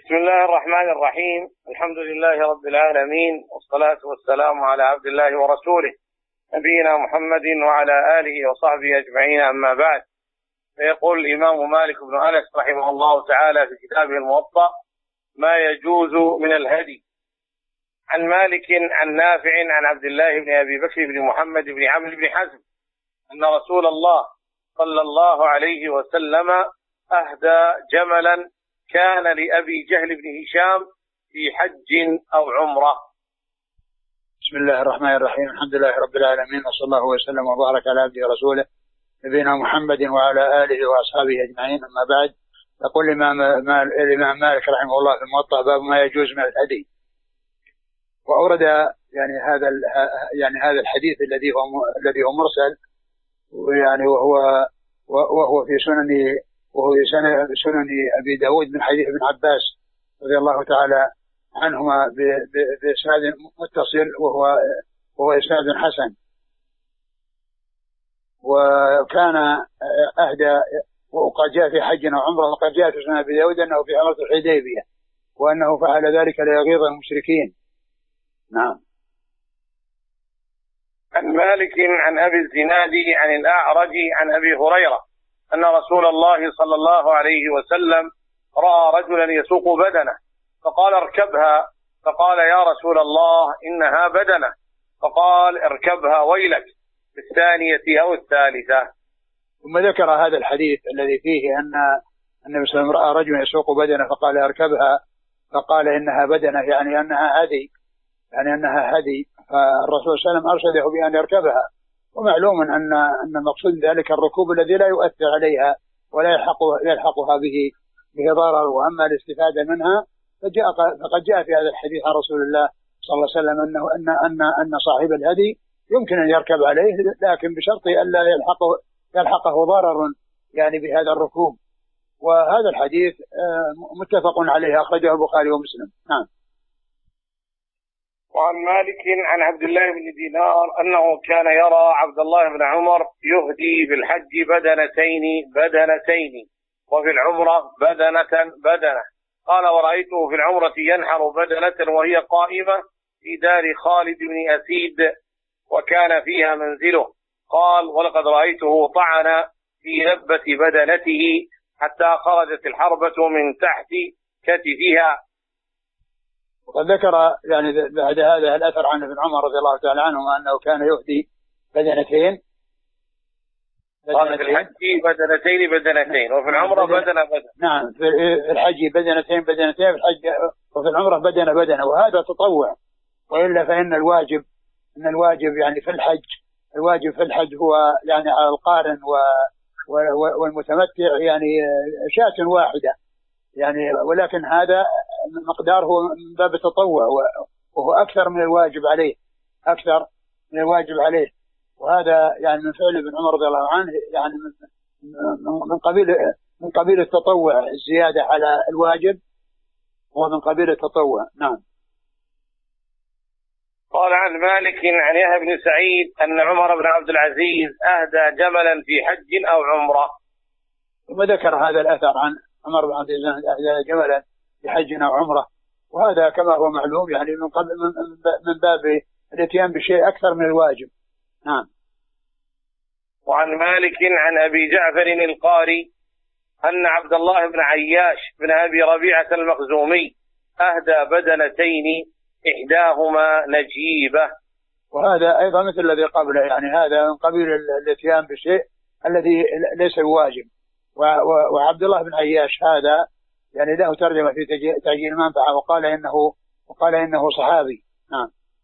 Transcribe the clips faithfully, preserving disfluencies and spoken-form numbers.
بسم الله الرحمن الرحيم. الحمد لله رب العالمين، والصلاة والسلام على عبد الله ورسوله نبينا محمد وعلى آله وصحبه أجمعين، أما بعد. فيقول الإمام مالك بن أنس رحمه الله تعالى في كتابه الموطأ: ما يجوز من الهدي. عن مالك عن نافع عن عبد الله بن أبي بكر بن محمد بن عمرو بن حزم أن رسول الله صلى الله عليه وسلم أهدى جملا كان لأبي جهل بن هشام في حج أو عمرة. بسم الله الرحمن الرحيم. الحمد لله رب العالمين، وصلى الله وسلم وبارك على عبده ورسوله نبينا محمد وعلى آله وأصحابه أجمعين، أما بعد. يقول الإمام الإمام مالك رحمه الله في الموطأ: باب ما يجوز من الهدي. وأورد يعني هذا يعني هذا الحديث الذي هو الذي هو مرسل، ويعني وهو وهو في سنن وهو في سنن أبي داود من حديث ابن عباس رضي الله تعالى عنهما بإسناد متصل، وهو وهو إسناد حسن. وكان أهدى، وقد جاء في حج وعمرة، وقد جاء في سنن أبي داود أنه في عمرة الحديبية، وأنه فعل ذلك ليغيظ المشركين. نعم. عن مالك عن أبي الزناد عن الأعرج عن أبي هريرة أن رسول الله صلى الله عليه وسلم رأى رجلا يسوق بدنه فقال: اركبها. فقال: يا رسول الله إنها بدنه. فقال: اركبها ويلك، في الثانية أو الثالثة. ثم ذكر هذا الحديث الذي فيه أن النبي صلى الله عليه وسلم رأى رجلا يسوق بدنه فقال: اركبها. فقال: إنها بدنه، يعني أنها هدي، يعني أنها هدي. فالرسول صلى الله عليه وسلم أرشده بأن يركبها. ومعلوم أن أن المقصود ذلك الركوب الذي لا يؤثر عليها ولا يلحق يلحقها به به ضرر، وأما الاستفادة منها فجاء فقد جاء في هذا الحديث عن رسول الله صلى الله عليه وسلم أنه أن أن أن صاحب الهدي يمكن أن يركب عليه، لكن بشرط ألا يلحقه يلحقه ضرر يعني بهذا الركوب. وهذا الحديث متفق عليه، أخرجه البخاري ومسلم. نعم. وعن مالك عن عبد الله بن دينار أنه كان يرى عبد الله بن عمر يهدي في الحج بدنتين بدنتين وفي العمرة بدنة بدنة. قال: ورأيته في العمرة ينحر بدنة وهي قائمة في دار خالد بن أسيد وكان فيها منزله. قال: ولقد رأيته طعن في لبة بدنته حتى خرجت الحربة من تحت كتفها. وقد ذكر يعني بعد هذا الأثر عن ابن عمر رضي الله تعالى عنهما أنه كان يهدي بدنتين قال: في الحج بدنتين بدنتين وفي العمرة بدنة بدنة. نعم، في الحج بدنتين بدنتين، في الحج وفي العمرة بدنة بدنة، وهذا تطوع. وإلا فإن الواجب إن الواجب يعني في الحج الواجب في الحج هو يعني على القارن والمتمتع يعني شاة واحدة يعني، ولكن هذا مقداره من باب التطوع، وهو أكثر من الواجب عليه أكثر من الواجب عليه. وهذا يعني من فعل ابن عمر رضي الله عنه، يعني من قبيل من قبيل التطوع، الزيادة على الواجب هو من قبيل التطوع. نعم. قال عن مالك عن يحيى بن سعيد أن عمر بن عبد العزيز أهدى جملا في حج أو عمرة. ثم ذكر هذا الأثر عن عمر بن عبد العزيز أهدى جملا في حج أو عمرة، وهذا كما هو معلوم يعني من قبل من باب الاتيان بشيء أكثر من الواجب. نعم. وعن مالك عن أبي جعفر القاري أن عبد الله بن عياش بن أبي ربيعة المخزومي أهدى بدنتين إحداهما نجيبة. وهذا أيضا مثل الذي قبله، يعني هذا من قبيل الاتيان بشيء الذي ليس بواجب. وعبد الله بن عياش هذا يعني له ترجمة في تأجيل المنفعة، وقال إنه وقال إنه صحابي. نعم.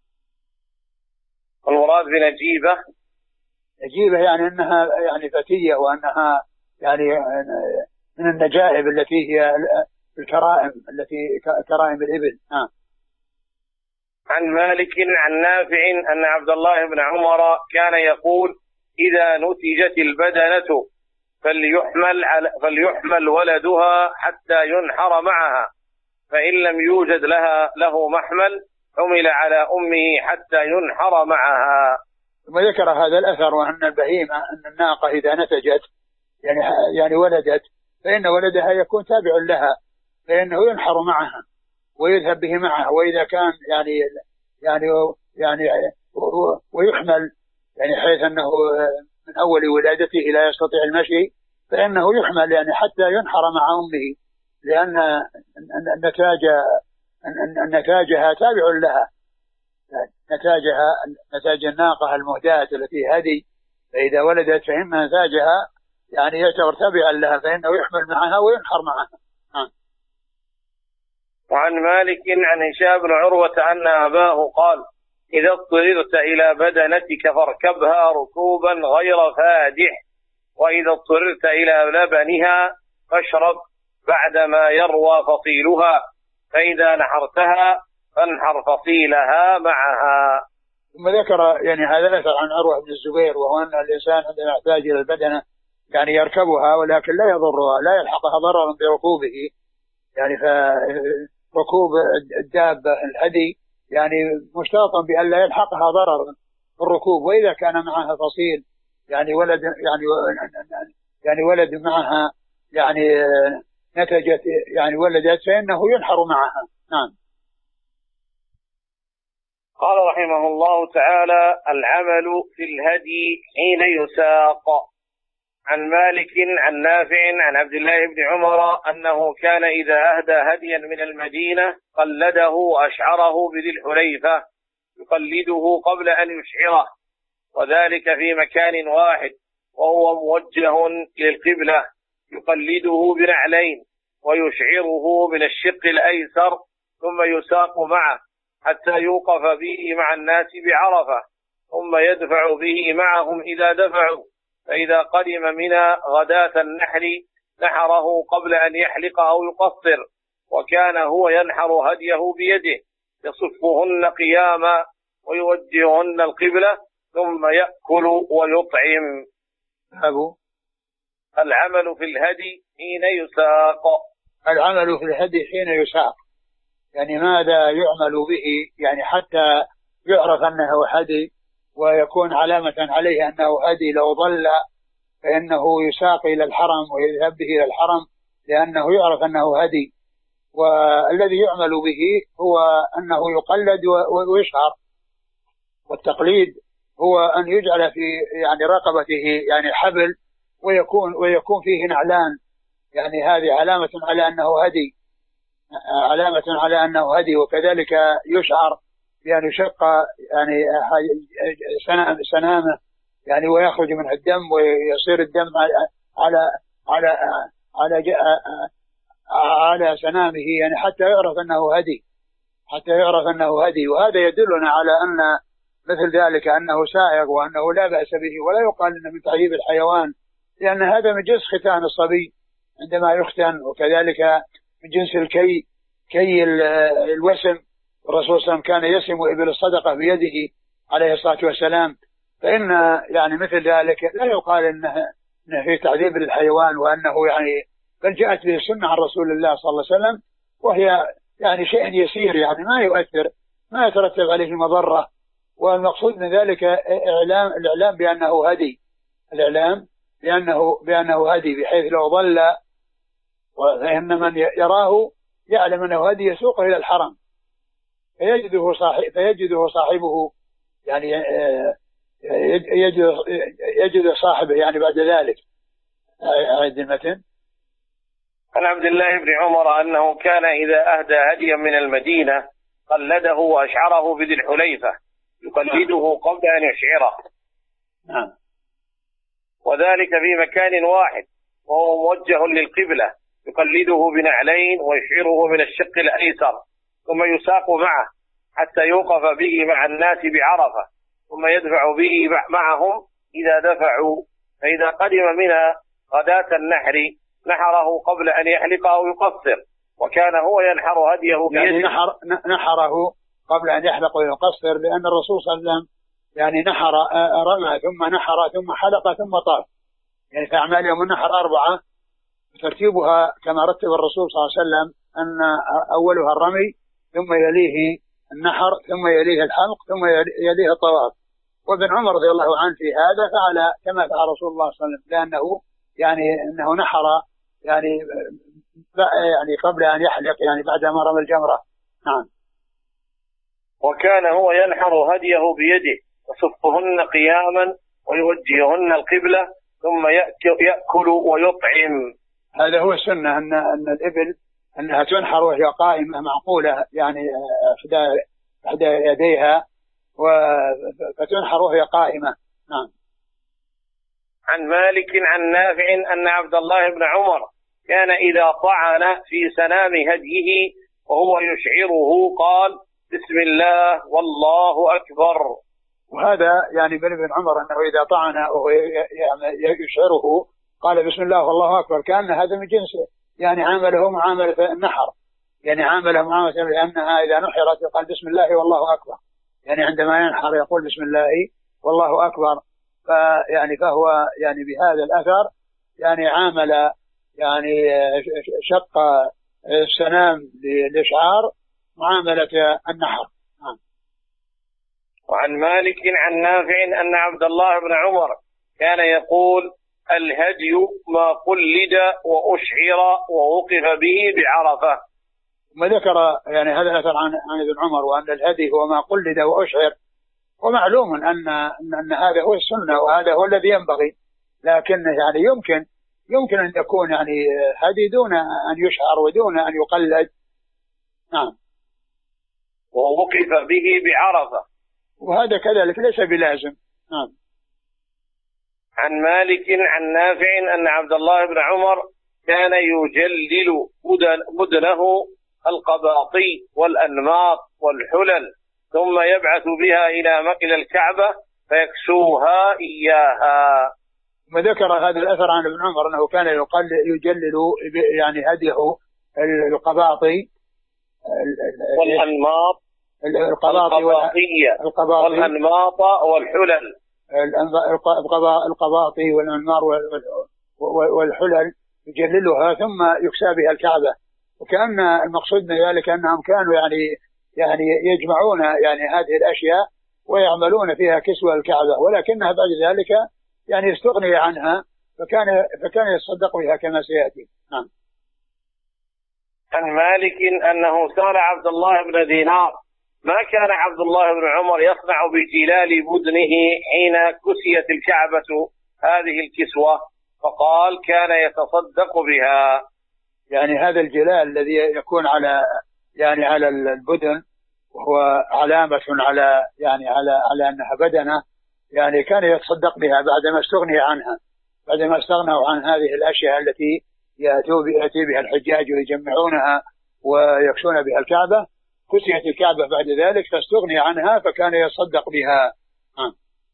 المراد بنجيبة نجيبة يعني أنها يعني فتية، وأنها يعني من النجائب التي هي الكرائم التي كرائم الإبل. نعم. عن مالك عن نافع أن عبد الله بن عمر كان يقول: إذا نتجت البدنة فليحمل, على فليحمل ولدها حتى ينحر معها، فإن لم يوجد لها له محمل حمل على أمه حتى ينحر معها. ثم ذكر هذا الأثر وأن البهيمة أن الناقة إذا نتجت يعني يعني ولدت، فإن ولدها يكون تابع لها، فإنه ينحر معها ويذهب به معها. وإذا كان يعني يعني يعني ويحمل يعني حيث أنه من أول ولادته لا يستطيع المشي فإنه يحمل يعني حتى ينحر مع أمه، لأن النتاج نتاجها تابع لها، نتاجها نتاج الناقة المهداة التي هدي، فإذا ولدت فإن نتاجها يعني يعتبر تابعا لها، فإنه يحمل معها وينحر معها. آه. وعن مالك عن هشام بن عروة أن أباه قال: إذا اضطررت إلى بدنتك فاركبها ركوبا غير فادح، وإذا اضطررت إلى لبنها فاشرب بعدما يروى فصيلها، فإذا نحرتها فانحر فصيلها معها. ثم ذكر يعني هذا الأثر عن عروة بن الزبير، وهو أن الإنسان عندما يحتاج إلى البدنة يعني يركبها ولكن لا يضرها، لا يلحقها ضررا بركوبه، يعني فركوب الدابة الهدي يعني مشترطا بأن لا يلحقها ضرر بالركوب. وإذا كان معها فصيل يعني ولد يعني يعني ولد معها يعني نتجت يعني ولدت فإنه ينحر معها. نعم. قال رحمه الله تعالى: العمل في الهدي حين يساق. عن مالك عن نافع عن عبد الله بن عمر أنه كان إذا أهدى هديا من المدينة قلده وأشعره بذي الحليفة يقلده قبل أن يشعره، وذلك في مكان واحد وهو موجه للقبلة، يقلده بنعلين ويشعره من الشق الأيسر، ثم يساق معه حتى يوقف به مع الناس بعرفة، ثم يدفع به معهم إذا دفعوا، فإذا قدم منا غداة النحر نحره قبل أن يحلق أو يقصر، وكان هو ينحر هديه بيده يصفهن قياما ويوجههن القبلة، ثم يأكل ويطعم. أبو العمل في الهدي حين يساق. العمل في الهدي حين يساق يعني ماذا يعمل به، يعني حتى يعرف أنه هدي ويكون علامة عليه أنه هدي. لو ضل فإنه يساق إلى الحرم ويذهب به إلى الحرم لأنه يعرف أنه هدي. والذي يعمل به هو أنه يقلد ويشعر، والتقليد هو أن يجعل في يعني رقبته يعني حبل ويكون ويكون فيه نعلان، يعني هذه علامة على أنه هدي، علامة على أنه هدي. وكذلك يشعر بأن يشق يعني سنامه يعني ويخرج منه الدم ويصير الدم على على على على, على سنامه، يعني حتى يعرف أنه هدي، حتى يعرف أنه هدي. وهذا يدلنا على أن مثل ذلك أنه سائغ وأنه لا بأس به، ولا يقال أنه من تعذيب الحيوان، لأن هذا من جنس ختان الصبي عندما يختن، وكذلك من جنس الكي كي الوسم. الرسول صلى الله عليه وسلم كان يسم إبل الصدقة بيده عليه الصلاة والسلام، فإن يعني مثل ذلك لا يقال إنه, إنه في تعذيب للحيوان، وأنه يعني بل جاءت به السنة عن رسول الله صلى الله عليه وسلم، وهي يعني شيء يسير يعني ما يؤثر، ما يترتب عليه مضرة. والمقصود من ذلك إعلام الإعلام بأنه هدي، الإعلام بأنه بأنه هدي، بحيث لو ضل فإن من يراه يعلم أنه هدي يسوقه إلى الحرم، فيجده صاحب فيجده صاحبه يعني يجد يجد صاحبه يعني بعد ذلك. أعد المتن. عن عبد الله بن عمر أنه كان إذا أهدى هديا من المدينة قلده وأشعره بذي الحليفة يقلده قبل أن يشعره. نعم. وذلك في مكان واحد وهو موجه للقبلة، يقلده بنعلين ويشعره من الشق الأيسر، ثم يساق معه حتى يوقف به مع الناس بعرفة، ثم يدفع به معهم إذا دفعوا، فإذا قدم منها غداة النحر نحره قبل أن يحلق أو يقصر، وكان هو ينحر هديه بيده. يعني نحر نحره قبل أن يحلق ويقصر، لأن الرسول صلى الله عليه وسلم يعني نحر رمى ثم نحر ثم حلق ثم طاف، يعني في أعمال يوم النحر أربعة، ترتيبها كما رتب الرسول صلى الله عليه وسلم أن أولها الرمي، ثم يليه النحر، ثم يليه الحلق، ثم يليه الطواف. وابن عمر رضي الله عنه في هذا فعل كما فعل رسول الله صلى الله عليه وسلم، لأنه يعني أنه نحر يعني يعني قبل أن يحلق، يعني بعد ما رمى الجمرة. نعم. وكان هو ينحر هديه بيده يصفهن قياما ويوجههن القبلة ثم يأكل ويطعم. هذا هو السنة، أن أن الإبل أنها تنحر وهي قائمة معقولة، يعني إحدى إحدى يديها فتنحر وهي قائمة. نعم. عن مالك عن نافع أن عبد الله بن عمر كان إذا طعن في سنام هديه وهو يشعره قال بسم الله والله أكبر. وهذا يعني بن ابن عمر أنه إذا طعن وهو يشعره قال بسم الله والله أكبر، كان هذا من جنسه، يعني عامله معاملة النحر، يعني عامله معاملة لأنها إذا نحرت قال بسم الله والله أكبر، يعني عندما ينحر يقول بسم الله والله أكبر. فيعني فهو يعني بهذا الأثر يعني عامل يعني شق السنام للإشعار معاملة النحر. وعن مالك عن نافع أن عبد الله بن عمر كان يقول الهدي ما قلد وأشعر ووقف به بعرفة. ما ذكر يعني هذا الأثر عن عن ابن عمر، وأن الهدي هو ما قلد وأشعر، ومعلوم أن أن هذا هو السنة وهذا هو الذي ينبغي، لكن يعني يمكن يمكن أن يكون يعني هدي دون أن يشعر ودون أن يقلد. نعم. ووقف به بعرفة، وهذا كذلك ليس بلازم. نعم. عن مالك عن نافع أن عبد الله بن عمر كان يجلل بدنه القباطي والأنماط والحلل ثم يبعث بها إلى مقل الكعبة فيكسوها إياها. وذكر هذا الأثر عن ابن عمر أنه كان يجلل يعني هديه القباطي والأنماط القباطية والأنماط والحلل، القباطي والأنمار والحلل يجللها ثم يكسى بها الكعبة. وكأن المقصود من ذلك أنهم كانوا يعني يعني يجمعون يعني هذه الأشياء ويعملون فيها كسوة الكعبة، ولكنها بعد ذلك يعني يستغني عنها فكان فكان يتصدق بها كما سيأتي. نعم. عن مالك أنه سأل عبد الله بن دينار ما كان عبد الله بن عمر يصنع بجلال بدنه حين كسيت الكعبة هذه الكسوة، فقال كان يتصدق بها. يعني هذا الجلال الذي يكون على يعني على البدن وهو علامة على يعني على على أنها بدنة، يعني كان يتصدق بها بعدما استغني عنها، بعدما استغنوا عن هذه الأشياء التي يأتي بها الحجاج ويجمعونها ويكسون بها الكعبة، كسيت الكعبة بعد ذلك فاستغني عنها فكان يصدق بها. ها.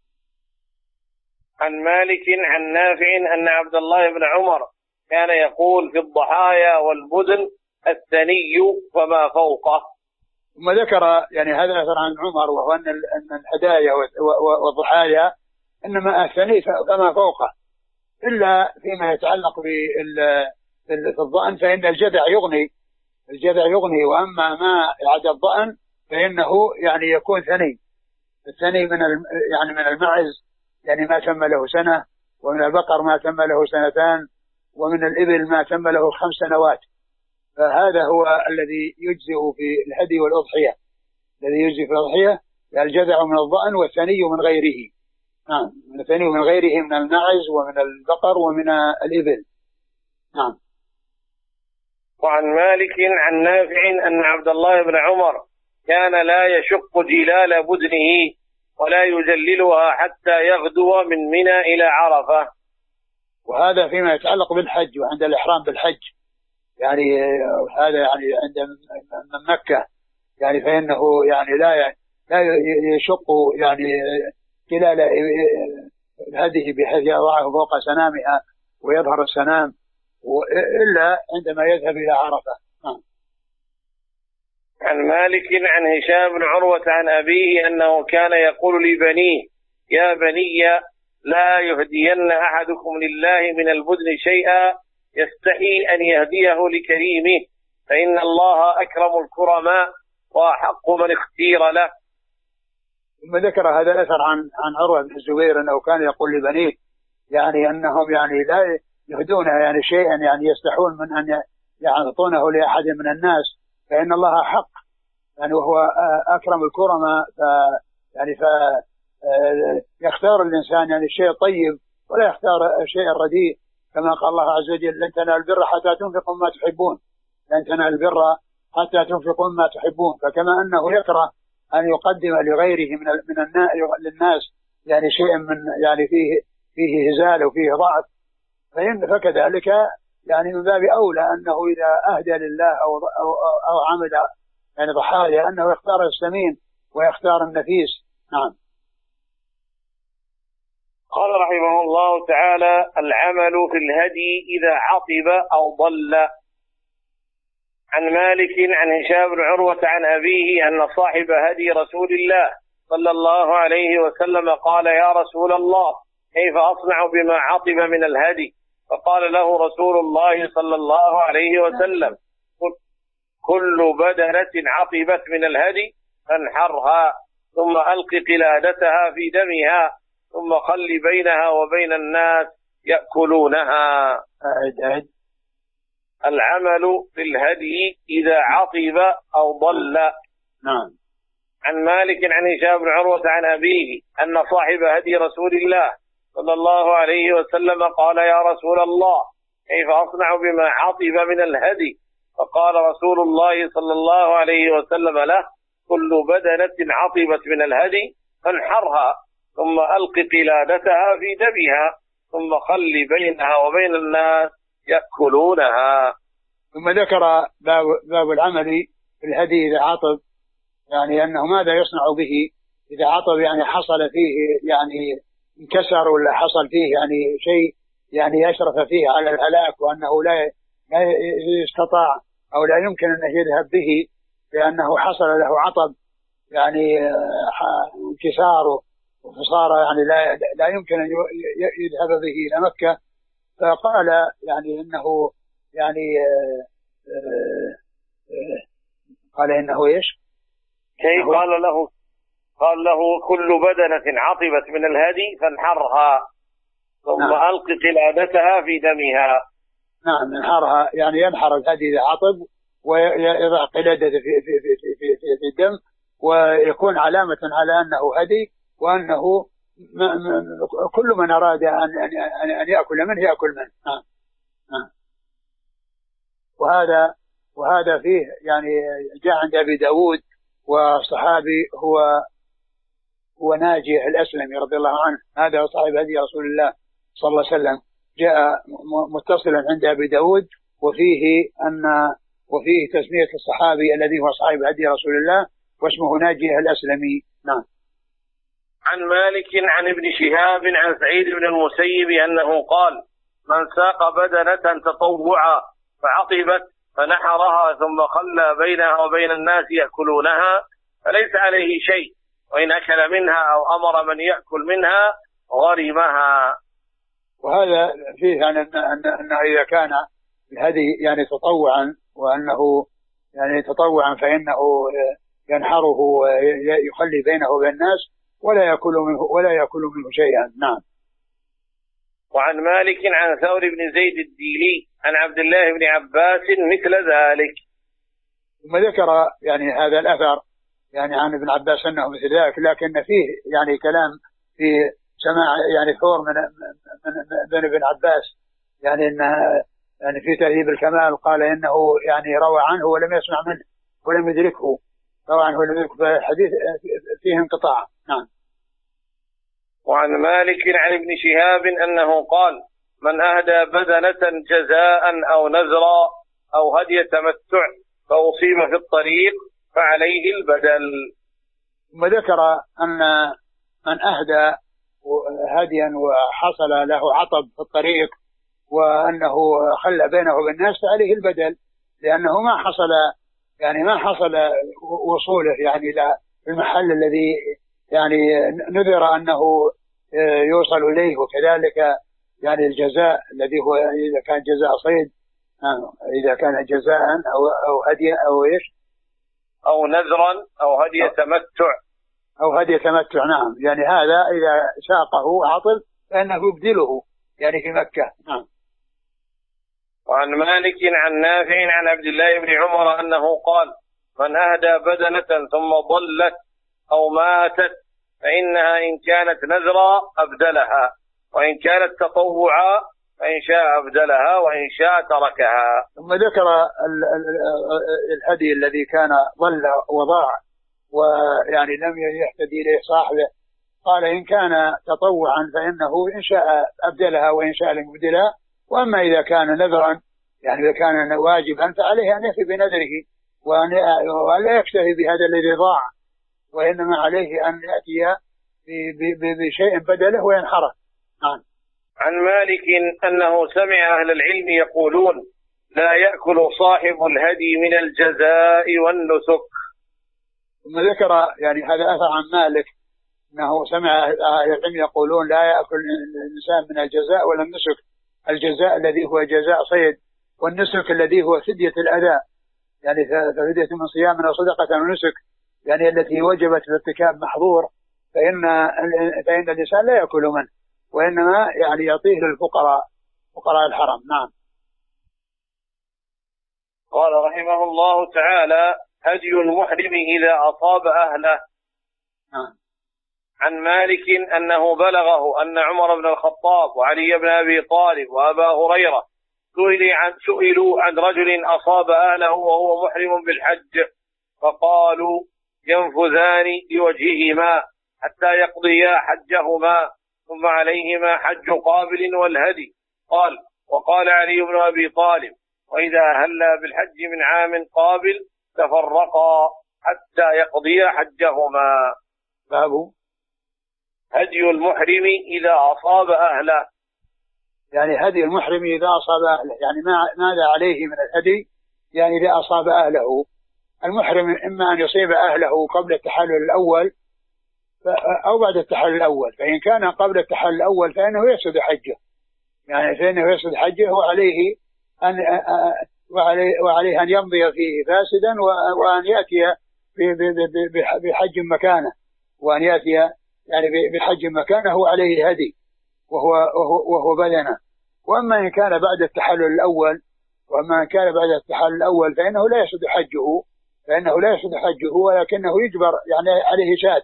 عن مالك عن نافع أن عبد الله بن عمر كان يقول في الضحايا والبدن الثني فما فوقه. ثم ذكر يعني هذا الأثر عن عمر وهو أن الهدايا والضحايا إنما الثني فما فوقه، إلا فيما يتعلق بالضأن فإن الجذع يغني الجذع يغني وأما ما عدا الضأن فإنه يعني يكون ثني. الثني من يعني من المعز يعني ما تم له سنة، ومن البقر ما تم له سنتان، ومن الإبل ما تم له خمس سنوات. فهذا هو الذي يجزئ في الهدي والأضحية، الذي يجزئ في الأضحية الجذع من الضأن والثني من غيره. نعم. الثني من غيره من المعز ومن البقر ومن الإبل. نعم. وعن مالك عن نافع أن عبد الله بن عمر كان لا يشق جلال بدنه ولا يجللها حتى يغدو من منى إلى عرفة. وهذا فيما يتعلق بالحج وعند الإحرام بالحج، يعني هذا يعني عند من مكة يعني فإنه يعني لا لا يشق يعني جلال هذه بحيث يضعه فوق سنامها ويظهر السنام إلا عندما يذهب إلى عرفة. عن مالك عن هشام بن عروة عن أبيه أنه كان يقول لبنيه يا بني لا يهدين أحدكم لله من البدن شيئا يستحي أن يهديه لكريمه فإن الله أكرم الكرماء وأحق من اختير له. ثم ذكر هذا الأثر عن عن عروة بن الزبير أنه كان يقول لبنيه يعني أنهم يعني لا يهدون يعني شيئا يعني يستحون من أن يعطونه لأحد من الناس فإن الله حق يعني وهو أكرم الكرماء، ف يعني ف يختار الإنسان يعني الشيء الطيب ولا يختار الشيء الرديء، كما قال الله عز وجل: لن تنالوا البر حتى تنفقوا ما تحبون، لن تنالوا البر حتى تنفقوا ما تحبون. فكما أنه يكره أن يقدم لغيره من من للناس يعني شيء من يعني فيه فيه هزال وفيه ضعف، فإن فكذلك يعني من باب أولى أنه إذا أهدى لله أو أو أو عمل يعني ضحايا أنه يختار السمين ويختار النفيس. نعم. قال رحمه الله تعالى: العمل في الهدي إذا عطب أو ضل. عن مالك عن هشام بن عروة عن أبيه أن صاحب هدي رسول الله صلى الله عليه وسلم قال: يا رسول الله، كيف أصنع بما عطب من الهدي؟ فقال له رسول الله صلى الله عليه وسلم: كل بدنة عطبت من الهدي فانحرها، ثم ألق قلادتها في دمها، ثم خل بينها وبين الناس يأكلونها. أعد أعد. العمل في الهدي إذا عطب أو ضل. نعم. عن مالك عن هشام بن عروة عن أبيه أن صاحب هدي رسول الله صلى الله عليه وسلم قال: يا رسول الله، كيف أصنع بما عطب من الهدي؟ فقال رسول الله صلى الله عليه وسلم له: كل بدنة عطبت من الهدي فانحرها، ثم ألق قلادتها في دمها، ثم خل بينها وبين الناس يأكلونها. ثم ذكر باب, باب العمل في الهدي إذا عطب، يعني أنه ماذا يصنع به إذا عطب، يعني حصل فيه يعني انكسر ولا حصل فيه يعني شيء يعني يشرف فيه على الهلاك، وأنه لا يستطاع أو لا يمكن أن يذهب به لأنه حصل له عطب يعني انكساره وصار يعني لا لا يمكن أن يذهب به إلى مكة. فقال يعني إنه يعني قال إنه إيش؟ كيف قال له؟ قال له: كل بدنة عطبت من الهدي فانحرها، ثم نعم. ألق قلادتها في دمها. نعم، انحرها يعني ينحر الهدي إذا عطب ويضع قلادته في في في في في, في الدم، ويكون علامة على أنه هدي، وأنه ما ما كل من أراد أن أن أن يأكل منه يأكل منه. نعم. نعم. وهذا وهذا فيه يعني جاء عند أبي داود، وصحابي هو هو ناجي الأسلمي رضي الله عنه، هذا صاحب هدي رسول الله صلى الله عليه وسلم، جاء متصلا عند أبي داود، وفيه أن وفيه تسمية الصحابي الذي هو صاحب هدي رسول الله واسمه ناجي الأسلمي. نعم. عن مالك عن ابن شهاب عن سعيد بن المسيب أنه قال: من ساق بدنة تطوعا فعطبت فنحرها ثم خلى بينها وبين الناس يأكلونها فليس عليه شيء، وإن أكل منها أو أمر من يأكل منها غرمها. وهذا فيه أن أنه إذا كان الهدي يعني تطوعا، وأنه يعني تطوعا فإنه ينحره ويخلي بينه وبين الناس ولا يأكل منه ولا يأكل منه شيئا. نعم. وعن مالك عن ثور بن زيد الديلي عن عبد الله بن عباس مثل ذلك. ثم ذكر يعني هذا الأثر يعني عن ابن عباس أنه مثل ذلك، لكن فيه يعني كلام في سماع يعني ثور من من ابن عباس، يعني إنه يعني في تهذيب الكمال قال إنه يعني روى عنه ولم يسمع منه ولم يدركه، روى عنه ولم يدركه، فالحديث فيه انقطاع. نعم. وعن مالك عن ابن شهاب أنه قال: من أهدى بدنة جزاء أو نذرا أو هدي تمتع فأصيب في الطريق فعليه البدل. ثم ذكر أن من أهدى هديا وحصل له عطب في الطريق وأنه خلى بينه وبين الناس فعليه البدل، لأنه ما حصل يعني ما حصل وصوله يعني إلى المحل الذي يعني نذر أنه يوصل إليه، وكذلك يعني الجزاء الذي هو إذا كان جزاء صيد، إذا كان جزاء أو أو هدي أو إيش أو نذرا أو هدي تمتع أو هدي تمتع. نعم، يعني هذا إذا ساقه عطل فإنه يبدله يعني في مكة. نعم. وعن مالك عن نافع عن عبد الله بن عمر أنه قال: من أهدى بدنة ثم ضلت أو ماتت فإنها إن كانت نذرا أبدلها، وإن كانت تطوعا فإن شاء أبدلها وإن شاء تركها. ثم ذكر الهدي الذي كان ضل وضاع ويعني لم يهتدي إليه صاحبه، قال إن كان تطوعا فإنه إن شاء أبدلها وإن شاء لم يبدلها، وأما إذا كان نذرا يعني إذا كان واجبا فعليه أن يفي بنذره وأن لا يكتفي بهذا الذي ضاع، وإنما عليه أن يأتي بشيء بدله وينحره. نعم. عن مالك أنه سمع أهل العلم يقولون: لا يأكل صاحب الهدي من الجزاء والنسك. ثم ذكر يعني هذا أثر عن مالك أنه سمع أهل العلم يقولون: لا يأكل الإنسان من الجزاء ولا النسك. الجزاء الذي هو جزاء صيد، والنسك الذي هو فدية الأذى، يعني فدية من صيام أو صدقة أو نسك، يعني التي وجبت بارتكاب محظور، فإن فإن الإنسان لا يأكل منه، وإنما يعني يعطيه للفقراء فقراء الحرم. نعم. قال رحمه الله تعالى: هدي المحرم إذا أصاب أهله. نعم. عن مالك أنه بلغه أن عمر بن الخطاب وعلي بن أبي طالب وأبا هريرة سئلوا عن رجل أصاب أهله وهو محرم بالحج، فقالوا: ينفذان لوجههما حتى يقضيا حجهما ثم عليهما حج قابل والهدي. قال: وقال علي بن أبي طالب: وإذا هلا بالحج من عام قابل تفرقا حتى يقضيا حجهما. باب هدي المحرم إذا أصاب أهله. يعني هدي المحرم إذا أصاب أهله، يعني ماذا عليه من الهدي؟ يعني إذا أصاب أهله. المحرم إما أن يصيب أهله قبل التحلل الأول أو بعد التحلل الأول، فإن كان قبل التحلل الأول فإنه يفسد حجه، يعني فإنه يفسد حجه وعليه أن وعليه, وعليه أن يمضي فيه فاسدا، وأن يأتي بحج مكانه، وأن يأتي يعني بحج مكانه وعليه هدي وهو وهو, وهو بدنه. وأما إن كان بعد التحلل الأول وأما إن كان بعد التحلل الأول فإنه لا يفسد حجه فإنه لا يفسد حجه ولكنه يجبر، يعني عليه شاة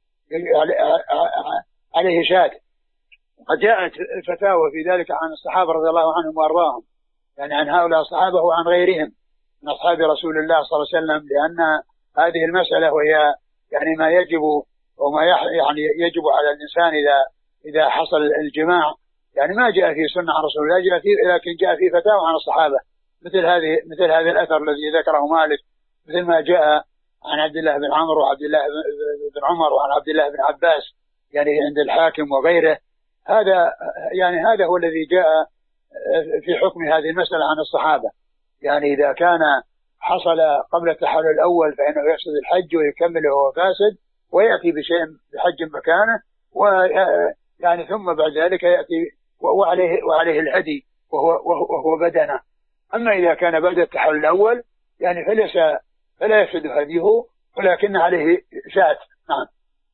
عليه شاة. قد جاءت الفتاوى في ذلك عن الصحابة رضي الله عنهم وأرضاهم، يعني عن هؤلاء الصحابة وعن غيرهم من أصحاب رسول الله صلى الله عليه وسلم، لأن هذه المسألة وهي يعني ما يجب وما يعني يجب على الإنسان إذا إذا حصل الجماع، يعني ما جاء في سنة عن رسول الله، جاء فيه لكن جاء في فتاوى عن الصحابة، مثل هذه مثل هذا الأثر الذي ذكره مالك، مثل ما جاء عن عبد الله بن عمرو وعبد الله بن عمر وعن عبد الله بن عباس يعني عند الحاكم وغيره. هذا يعني هذا هو الذي جاء في حكم هذه المسألة عن الصحابة، يعني إذا كان حصل قبل التحلل الأول فإنه يفسد الحج ويكمله وهو فاسد، ويأتي بشيء بحج مكانه، ويعني ثم بعد ذلك يأتي وعليه وعليه الهدي وهو وهو بدنه. أما إذا كان بعد التحلل الأول يعني فليس فلا يفسد هديه ولكن عليه شاة. نعم.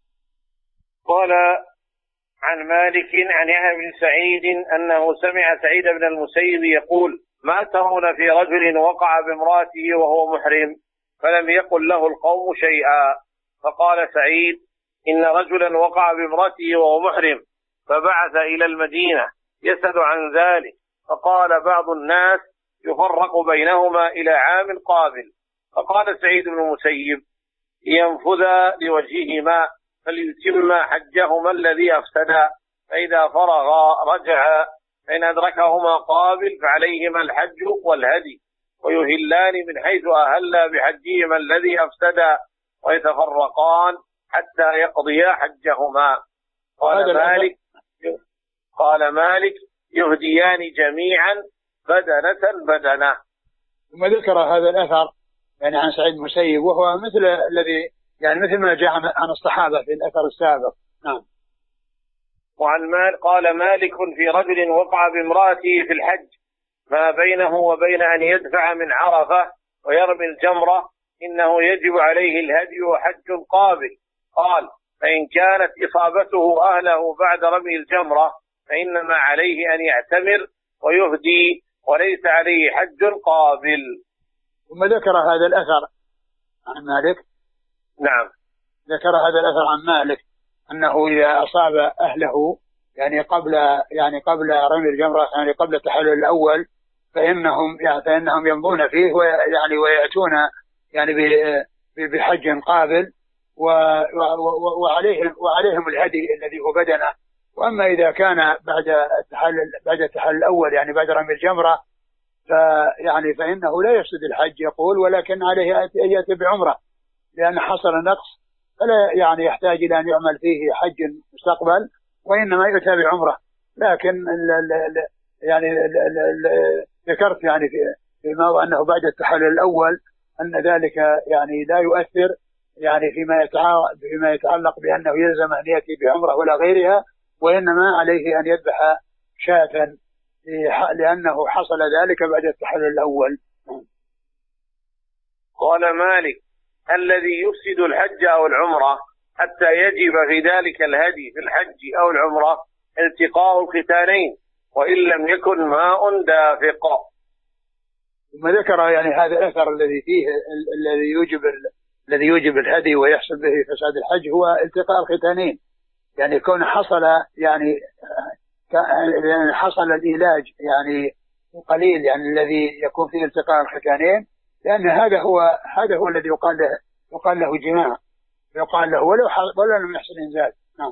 قال عن مالك عن يحيى بن سعيد أنه سمع سعيد بن المسيب يقول: ما ترون في رجل وقع بامرأته وهو محرم فلم يقل له القوم شيئا؟ فقال سعيد: إن رجلا وقع بامرأته وهو محرم فبعث إلى المدينة يسأل عن ذلك، فقال بعض الناس: يفرق بينهما إلى عام قابل. فقال سعيد بن المسيب: ينفذا لوجههما فليتم حجهما الذي أفسدا، فإذا فرغا رجعا، فإن أدركهما قابل فعليهما الحج والهدي، ويهلان من حيث أهلا بحجهما الذي أفسدا، ويتفرقان حتى يقضيا حجهما. قال مالك قال مالك يهديان جميعا بدنة بدنة. ثم ذكر هذا الأثر يعني عن سعيد المسيب، وهو مثل الذي يعني مثل ما جاء عن الصحابة في الأثر السابق. نعم. وعن مال قال مالك في رجل وقع بامرأته في الحج ما بينه وبين أن يدفع من عرفة ويرمي الجمرة إنه يجب عليه الهدي وحج قابل. قال: فإن كانت إصابته أهله بعد رمي الجمرة فإنما عليه أن يعتمر ويهدي وليس عليه حج قابل. ثم ذكر هذا الأثر عن مالك. نعم. ذكر هذا الأثر عن مالك أنه إذا أصاب أهله يعني قبل يعني قبل رمي الجمرة يعني قبل التحلل الأول فإنهم يعني فإنهم يمضون فيه ويعني ويأتون يعني بحج قابل وعليهم وعليهم الهدي الذي هو بدنه. وأما إذا كان بعد التحلل بعد التحلل الأول يعني بعد رمي الجمرة فيعني فإنه لا يفسد الحج يقول، ولكن عليه أن يأتي بعمرة لأن حصل نقص فلا يعني يحتاج إلى أن يعمل فيه حج مستقبل، وإنما يؤتى بعمرة. لكن ال ال يعني ال ال ذكرت يعني في ما أنه بعد التحلل الأول أن ذلك يعني لا يؤثر يعني فيما يتعلق فيما يتعلق بأنه يلزم أن يأتي بعمرة ولا غيرها، وإنما عليه أن يذبح شاة لأنه حصل ذلك بعد التحلل الأول. قال مالك: الذي يفسد الحج أو العمرة حتى يجب في ذلك الهدي في الحج أو العمرة التقاء الختانين وإن لم يكن ماء دافق. ثم ذكر يعني هذا الأثر الذي فيه الذي يوجب الذي يوجب الهدي ويحصل به فساد الحج هو التقاء الختانين، يعني كون حصل يعني حصل العلاج يعني قليل يعني الذي يكون فيه التقاء الختانين، لأن هذا هو هذا هو الذي يقال له يقال له جماع، يقال له ولو ولو لم يحصل إنزال. نعم.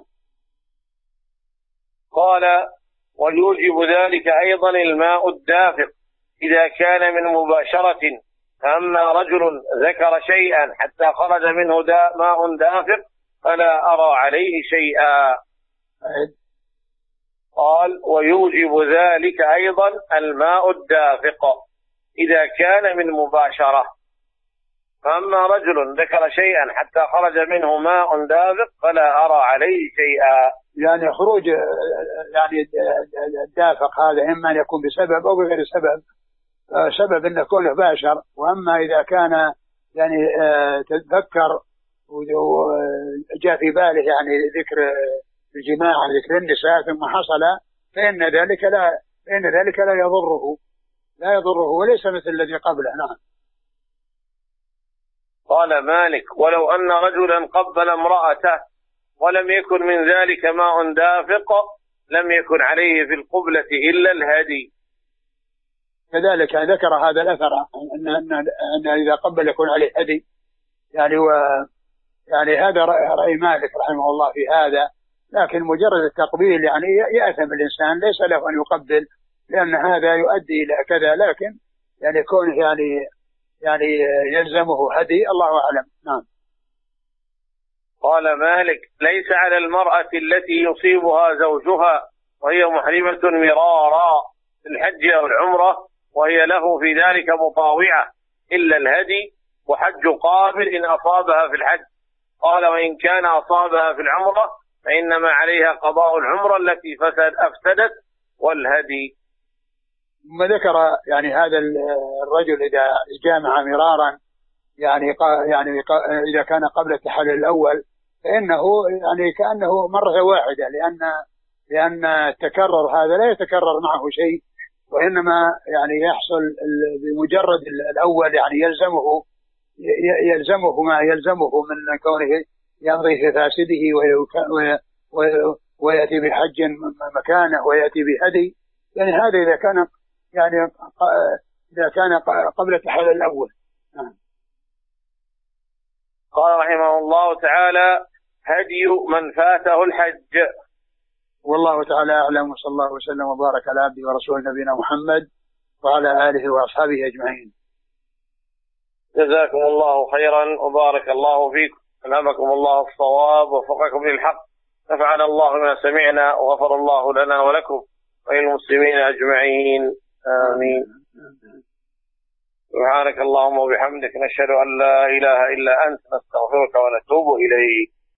قال: ويوجب ذلك أيضا الماء الدافق إذا كان من مباشرة، فأما رجل ذكر شيئا حتى خرج منه دا ماء دافق فلا أرى عليه شيئا. قال: ويوجب ذلك أيضا الماء الدافق إذا كان من مباشرة، فأما رجل ذكر شيئا حتى خرج منه ماء دافق فلا أرى عليه شيئا. يعني خروج يعني الدافق هذا إما أن يكون بسبب أو بغير سبب، سبب أن كونه باشر، وأما إذا كان يعني تذكر وجاء في باله يعني ذكر الجماع ذكر النساء ثم حصل فإن ذلك لا فإن ذلك لا يضره لا يضره وليس مثل الذي قبله. نعم. قال مالك: ولو أن رجلا قبل امرأته ولم يكن من ذلك ماء دافق لم يكن عليه في القبلة إلا الهدي. كذلك ذكر هذا الأثر أن, أن, أن إذا قبل يكون عليه هدي، يعني و يعني هذا رأي مالك رحمه الله في هذا، لكن مجرد التقبيل يعني يأثم الإنسان، ليس له أن يقبل لأن هذا يؤدي إلى كذا، لكن يعني كونه يعني يعني يلزمه هدي الله أعلم. نعم. قال مالك: ليس على المرأة التي يصيبها زوجها وهي محرمة مرارا في الحج أو العمرة وهي له في ذلك مطاوعة إلا الهدي وحج قابل إن أصابها في الحج. قال: وإن كان أصابها في العمرة فإنما عليها قضاء العمرة التي فسد أفسدت والهدي. ثم ذكر يعني هذا الرجل إذا جامع مرارا يعني يعني إذا كان قبل التحلل الأول فإنه يعني كأنه مرة واحدة، لأن لأن التكرر هذا لا يتكرر معه شيء، وإنما يعني يحصل بمجرد الأول يعني يلزمه يلزمه ما يلزمه من كونه يمضي في فاسده ويأتي بحج مكانه ويأتي بهدي، يعني هذا إذا كان يعني إذا كان قبل التحلل الأول. قال رحمه الله تعالى: هدي من فاته الحج. والله تعالى أعلم، وصلى الله وسلم وبارك على عبده ورسوله نبينا محمد وعلى آله وأصحابه أجمعين. جزاكم الله خيرا وبارك الله فيكم، ألهمكم الله الصواب ووفقكم للحق، نفعنا الله بما سمعنا وغفر الله لنا ولكم وللمسلمين أجمعين، آمين. سبحانك اللهم وبحمدك، نشهد أن لا إله إلا أنت، نستغفرك ونتوب إليك.